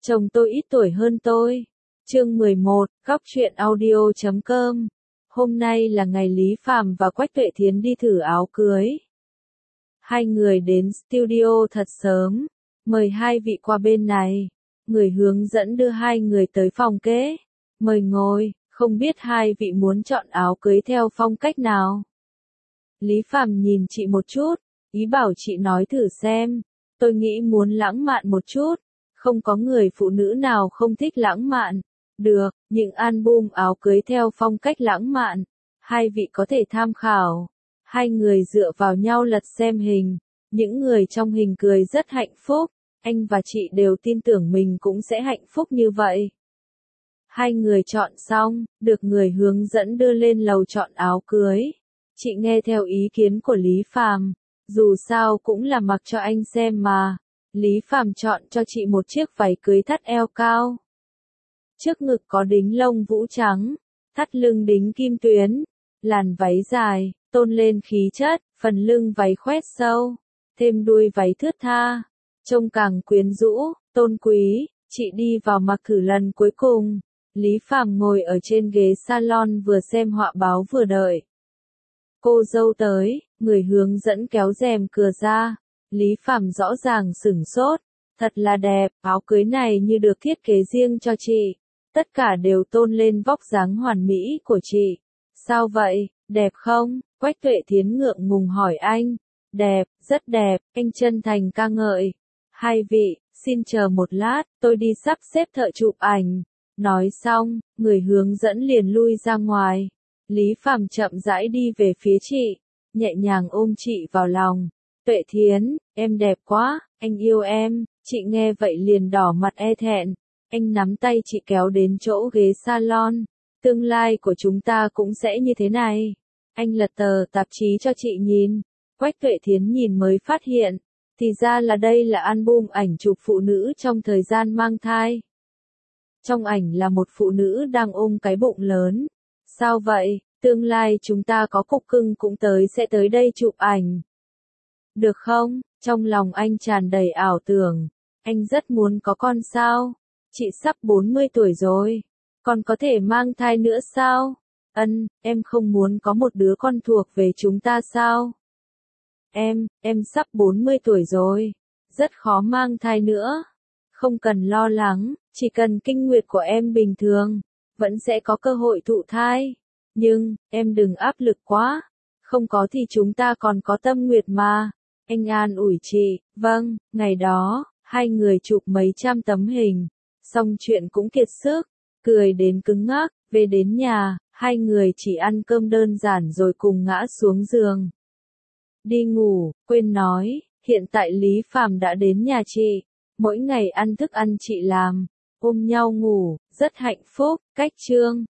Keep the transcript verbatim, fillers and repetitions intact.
Chồng tôi ít tuổi hơn tôi. Chương mười một, Góc truyện audio chấm com. Hôm nay là ngày Lý Phàm và Quách Tuệ Thiến đi thử áo cưới. Hai người đến studio thật sớm, mời hai vị qua bên này. Người hướng dẫn đưa hai người tới phòng kế. Mời ngồi, không biết hai vị muốn chọn áo cưới theo phong cách nào. Lý Phàm nhìn chị một chút, ý bảo chị nói thử xem. Tôi nghĩ muốn lãng mạn một chút. Không có người phụ nữ nào không thích lãng mạn. Được, những album áo cưới theo phong cách lãng mạn. Hai vị có thể tham khảo. Hai người dựa vào nhau lật xem hình. Những người trong hình cười rất hạnh phúc. Anh và chị đều tin tưởng mình cũng sẽ hạnh phúc như vậy. Hai người chọn xong, được người hướng dẫn đưa lên lầu chọn áo cưới. Chị nghe theo ý kiến của Lý Phàm. Dù sao cũng là mặc cho anh xem mà. Lý Phàm chọn cho chị một chiếc váy cưới thắt eo cao. Trước ngực có đính lông vũ trắng, thắt lưng đính kim tuyến, làn váy dài, tôn lên khí chất, phần lưng váy khoét sâu, thêm đuôi váy thướt tha, trông càng quyến rũ, tôn quý. Chị đi vào mặc thử lần cuối cùng. Lý Phàm ngồi ở trên ghế salon vừa xem họa báo vừa đợi cô dâu tới, người hướng dẫn kéo rèm cửa ra. Lý Phàm rõ ràng sửng sốt, thật là đẹp, áo cưới này như được thiết kế riêng cho chị. Tất cả đều tôn lên vóc dáng hoàn mỹ của chị. Sao vậy, đẹp không? Quách Tuệ Thiến ngượng ngùng hỏi anh. Đẹp, rất đẹp, anh chân thành ca ngợi. Hai vị, xin chờ một lát, tôi đi sắp xếp thợ chụp ảnh. Nói xong, người hướng dẫn liền lui ra ngoài. Lý Phàm chậm rãi đi về phía chị, nhẹ nhàng ôm chị vào lòng. Tuệ Thiến, em đẹp quá, anh yêu em. Chị nghe vậy liền đỏ mặt e thẹn. Anh nắm tay chị kéo đến chỗ ghế salon. Tương lai của chúng ta cũng sẽ như thế này. Anh lật tờ tạp chí cho chị nhìn. Quách Tuệ Thiến nhìn mới phát hiện. Thì ra là đây là album ảnh chụp phụ nữ trong thời gian mang thai. Trong ảnh là một phụ nữ đang ôm cái bụng lớn. Sao vậy, tương lai chúng ta có cục cưng cũng tới sẽ tới đây chụp ảnh. Được không? Trong lòng anh tràn đầy ảo tưởng. Anh rất muốn có con sao? Chị sắp bốn mươi tuổi rồi. Còn có thể mang thai nữa sao? Ân, em không muốn có một đứa con thuộc về chúng ta sao? Em, em sắp bốn mươi tuổi rồi. Rất khó mang thai nữa. Không cần lo lắng, chỉ cần kinh nguyệt của em bình thường, vẫn sẽ có cơ hội thụ thai. Nhưng, em đừng áp lực quá. Không có thì chúng ta còn có tâm nguyệt mà. Anh an ủi chị. Vâng, ngày đó, hai người chụp mấy trăm tấm hình. Xong chuyện cũng kiệt sức, cười đến cứng ngắc. Về đến nhà, hai người chỉ ăn cơm đơn giản rồi cùng ngã xuống giường. Đi ngủ, quên nói, hiện tại Lý Phàm đã đến nhà chị. Mỗi ngày ăn thức ăn chị làm, ôm nhau ngủ, rất hạnh phúc. Cách chương